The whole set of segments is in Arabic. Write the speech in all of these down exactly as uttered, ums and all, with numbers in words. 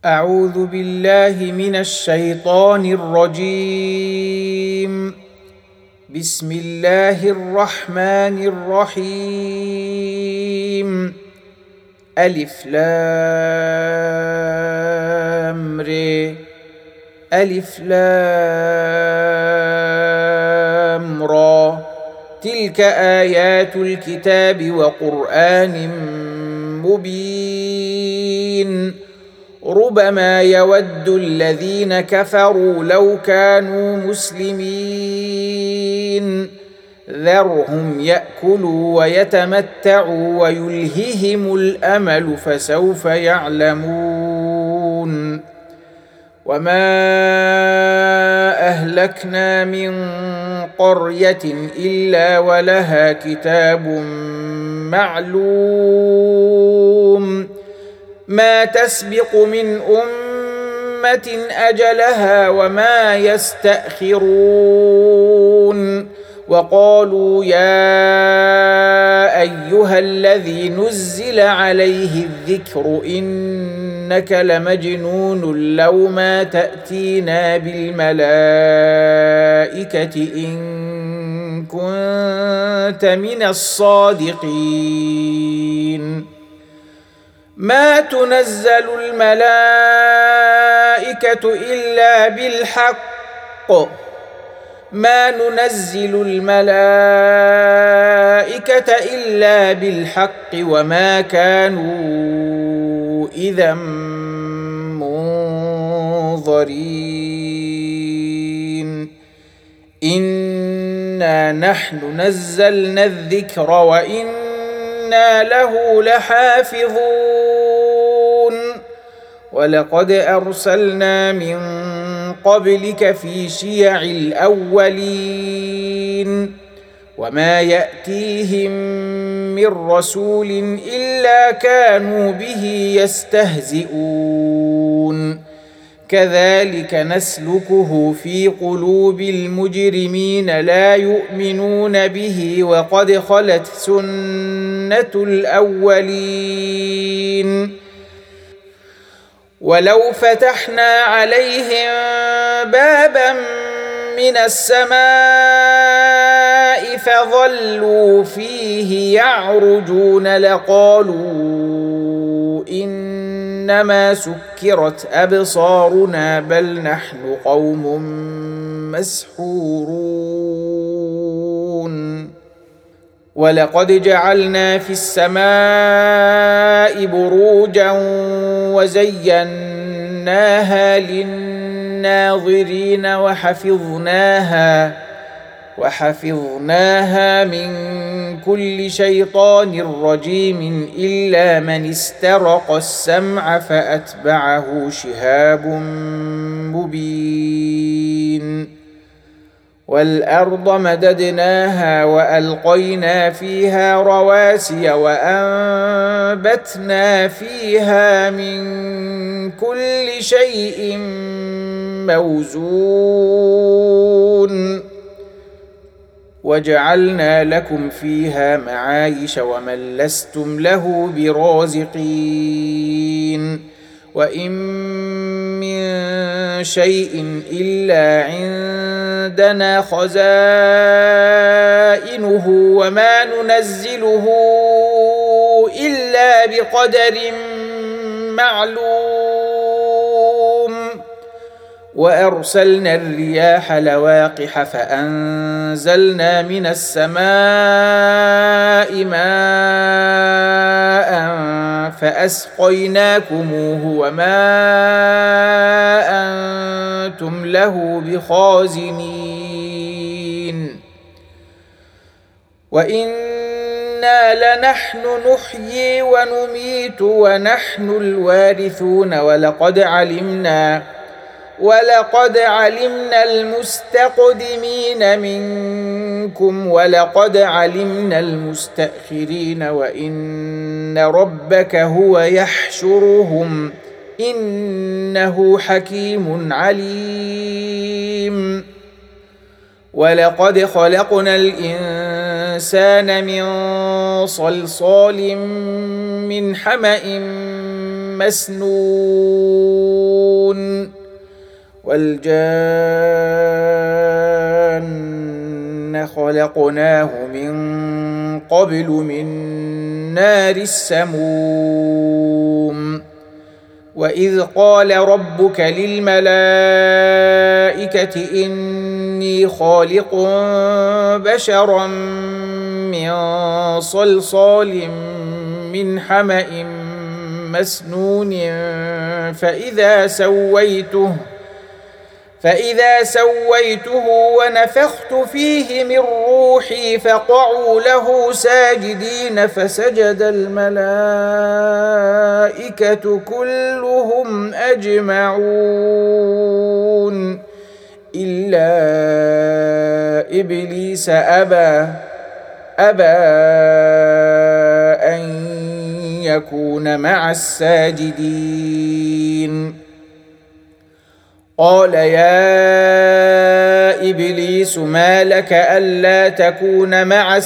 أعوذ بالله من الشيطان الرجيم. بسم الله الرحمن الرحيم. ألف لام ر ألف لام را تلك آيات الكتاب وقرآن مبين ربما يود الذين كفروا لو كانوا مسلمين ذرهم يأكلوا ويتمتعوا ويلههم الأمل فسوف يعلمون وما أهلكنا من قرية إلا ولها كتاب معلوم ما تسبق من أمة أجلها وما يستأخرون وقالوا يا أيها الذي نزل عليه الذكر إنك لمجنون لو ما تأتينا بالملائكة إن كنت من الصادقين ما تنزل الملائكة إلا بالحق ما ننزل الملائكة إلا بالحق وما كانوا إذا منظرين إنا نحن نزلنا الذكر وإنا له لحافظون ولقد أرسلنا من قبلك في شيع الأولين وما يأتيهم من رسول إلا كانوا به يستهزئون كذلك نسلكه في قلوب المجرمين لا يؤمنون به وقد خلت سنة الأولين ولو فتحنا عليهم بابا من السماء فظلوا فيه يعرجون لقالوا إنما سكرت أبصارنا بل نحن قوم مسحورون ولقد جعلنا في السماء بروجا وزيناها للناظرين وحفظناها وحفظناها من كل شيطان رجيم إلا من استرق السمع فأتبعه شهاب مبين والأرض مددناها وألقينا فيها رواسي وأنبتنا فيها من كل شيء موزون وجعلنا لكم فيها معايش ومن لستم له برازقين وإن من شيء إلا عندنا خزائنه وما ننزله إلا بقدر معلوم وأرسلنا الرياح لواقح فأنزلنا من السماء ماء فأسقيناكموه وما أنتم له بخازنين وإنا لنحن نحيي ونميت ونحن الوارثون ولقد علمنا ولقد علمنا المستقدمين منكم ولقد علمنا المستأخرين وإن ربك هو يحشرهم إنه حكيم عليم ولقد خلقنا الإنسان من صلصال من حمأ مسنون والجان خلقناه من قبل من نار السموم وإذ قال ربك للملائكة إني خالق بشرا من صلصال من حمأ مسنون فإذا سويته فإذا سويته ونفخت فيه من روحي فقعوا له ساجدين فسجد الملائكة كلهم أجمعون إلا إبليس أبى أبى أن يكون مع الساجدين قال يا إبليس ما لك ألا تكون مع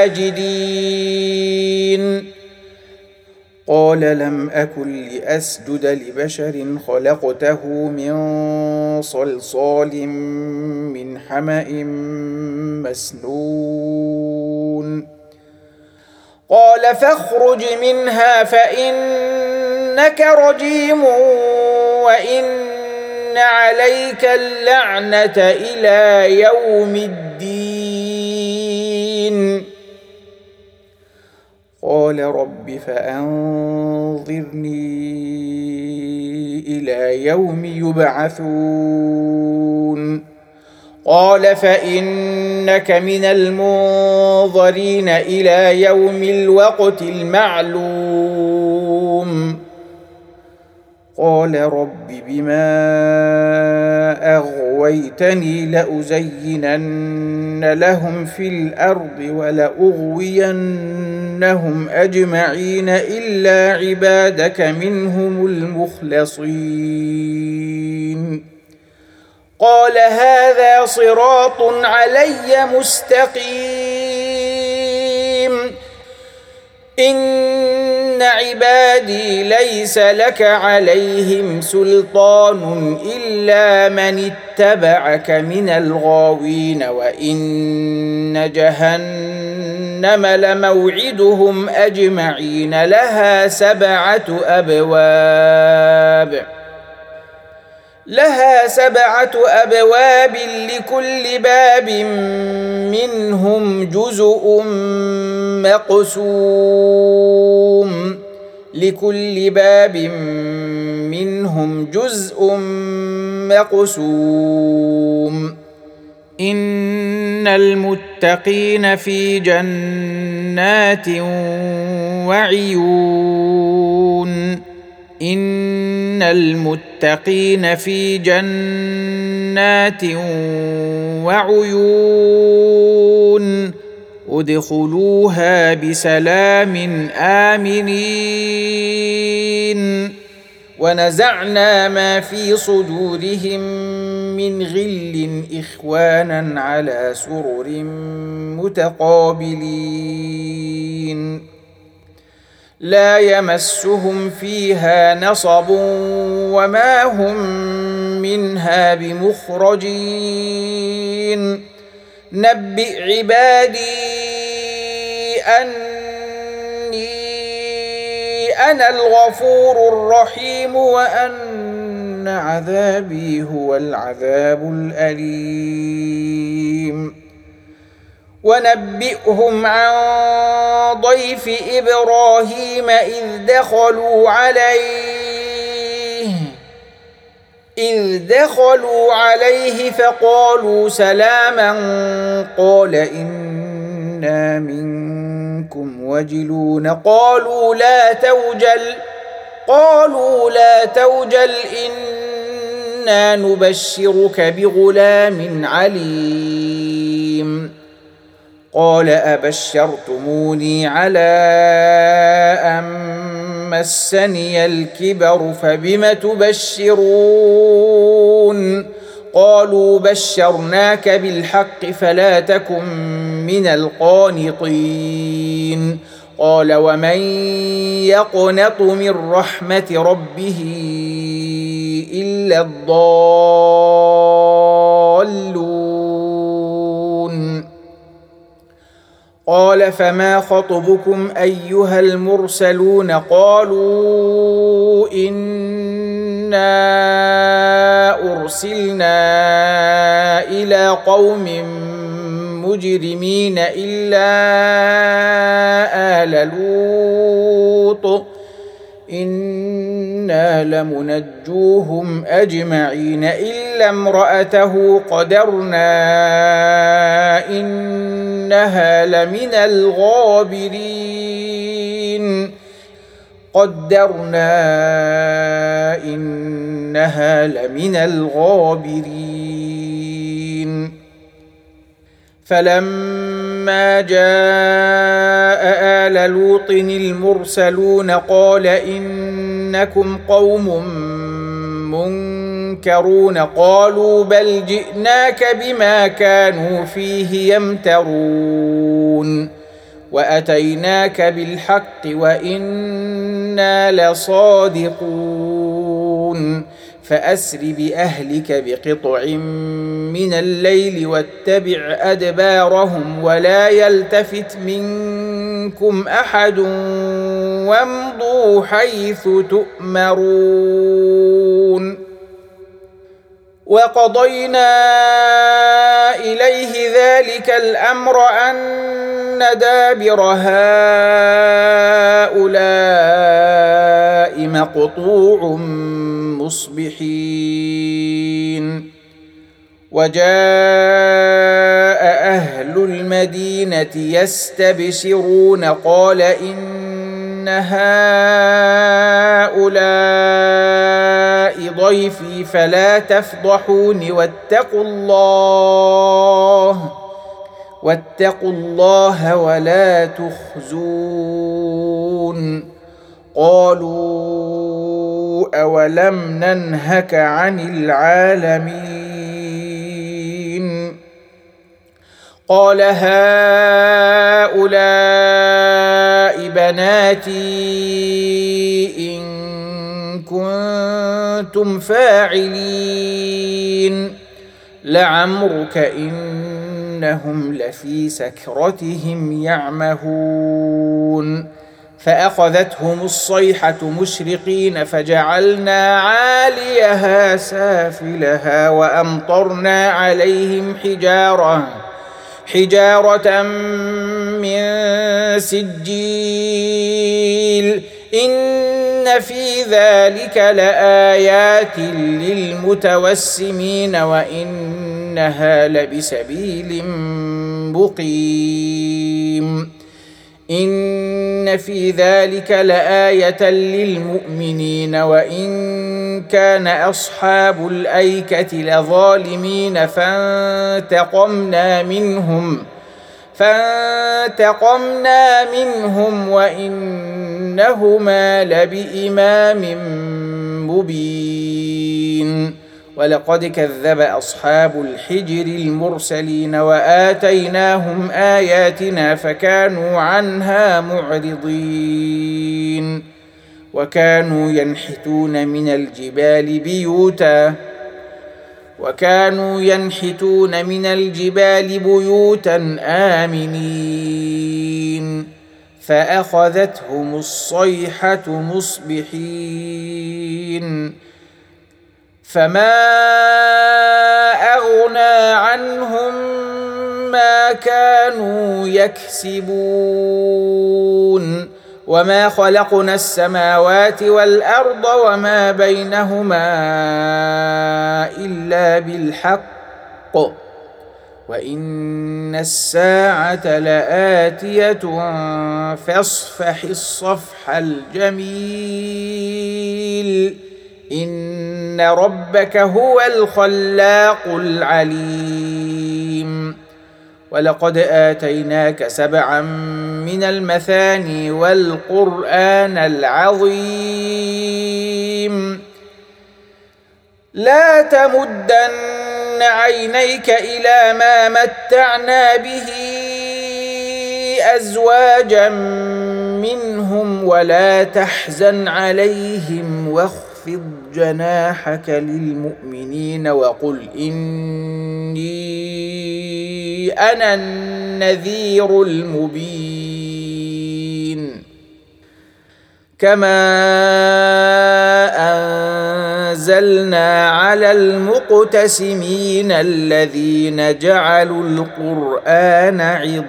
الساجدين قال لم أكن لأسجد لبشر خلقته من صلصال من حمأ مسنون قال فاخرج منها فإنك رجيم وإن عليك اللعنة إلى يوم الدين قال رب فأنظرني إلى يوم يبعثون قال فإنك من المنظرين إلى يوم الوقت المعلوم قال رب بما أغويتني لأزينن لهم في الأرض ولأغوينهم أجمعين إلا عبادك منهم المخلصين قال هذا صراط علي مستقيم إن عبادي ليس لك عليهم سلطان إلا من اتبعك من الغاوين وإن جهنم لموعدهم أجمعين لها سبعة أبواب لها سبعة أبواب لكل باب منهم جزء مقسوم لكل باب منهم جزء مقسوم إن المتقين في جنات وعيون إن المتقين في جنات وعيون ادخلوها بسلام آمنين ونزعنا ما في صدورهم من غل إخوانا على سرر متقابلين لا يمسهم فيها نصب وما هم منها بمخرجين نبئ عبادي أني أنا الغفور الرحيم وأن عذابي هو العذاب الأليم ونبئهم عن ضيف إبراهيم إذ دخلوا عليه إذ دخلوا عليه فقالوا سلاما قال إنا منكم وجلون قالوا لا توجل قالوا لا توجل إنا نبشرك بغلام عليم قال أبشرتموني على أن مسني الكبر فبم تبشرون قالوا بشرناك بالحق فلا تكن من القانطين قال ومن يقنط من رحمة ربه إلا الضالون قال فما خطبكم أيها المرسلون قالوا إنا أرسلنا إلى قوم مجرمين إلا آل لوط إنا لمنجوهم أجمعين إلا امرأته قدرنا إنها لمن الغابرين قدرنا إنها لمن الغابرين فلما جاء آل لوط المرسلون قال إنكم قوم منكرون قالوا بل جئناك بما كانوا فيه يمترون وأتيناك بالحق وإنا لصادقون فأسر بأهلك بقطع من الليل واتبع أدبارهم ولا يلتفت منكم أحد وامضوا حيث تؤمرون وقضينا إليه ذلك الأمر أن دابر هؤلاء مقطوع مصبحين وجاء أهل المدينة يستبشرون قال إن هؤلاء ضيفي فلا تفضحون واتقوا الله واتقوا الله ولا تخزون قالوا أولم ننهك عن العالمين قال هؤلاء بناتي إن كنتم فاعلين لعمرك إنهم لفي سكرتهم يعمهون فأخذتهم الصيحة مشرقين فجعلنا عاليها سافلها وأمطرنا عليهم حجارة حجارة من سجيل إن في ذلك لآيات للمتوسمين وإنها لبسبيل مقيم إن في ذلك لآية للمؤمنين وإن كان أصحاب الأيكة لظالمين فانتقمنا منهم فانتقمنا منهم وإنهما لبإمام مبين ولقد كذب أصحاب الحجر المرسلين وآتيناهم آياتنا فكانوا عنها معرضين وكانوا ينحتون من الجبال بيوتا وكانوا ينحتون من الجبال بيوتا آمنين فأخذتهم الصيحة مصبحين فما أغنى عنهم ما كانوا يكسبون وما خلقنا السماوات والأرض وما بينهما إلا بالحق وإن الساعة لآتية فاصفح الصفح الجميل إن ربك هو الخلاق العليم ولقد آتيناك سبعا من المثاني والقرآن العظيم لا تمدن عينيك إلى ما متعنا به أزواجا منهم ولا تحزن عليهم واخفض جناحك للمؤمنين وقل إني أنا النذير المبين كما أنزلنا على المقتسمين الذين جعلوا القرآن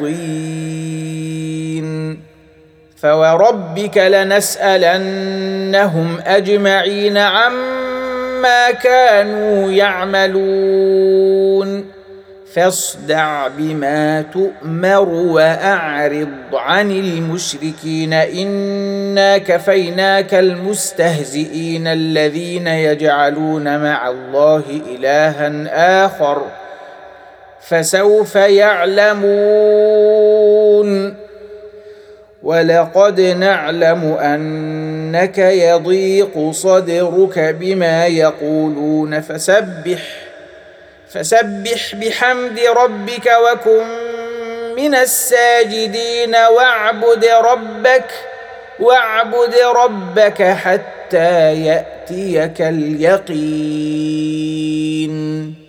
عضين فوربك لنسألنهم أجمعين عما كانوا يعملون فاصدع بما تؤمر وأعرض عن المشركين إنا كفيناك المستهزئين الذين يجعلون مع الله إلها آخر فسوف يعلمون ولقد نعلم أنك يضيق صدرك بما يقولون فسبح فسبح بحمد ربك وكن من الساجدين واعبد ربك واعبد ربك حتى يأتيك اليقين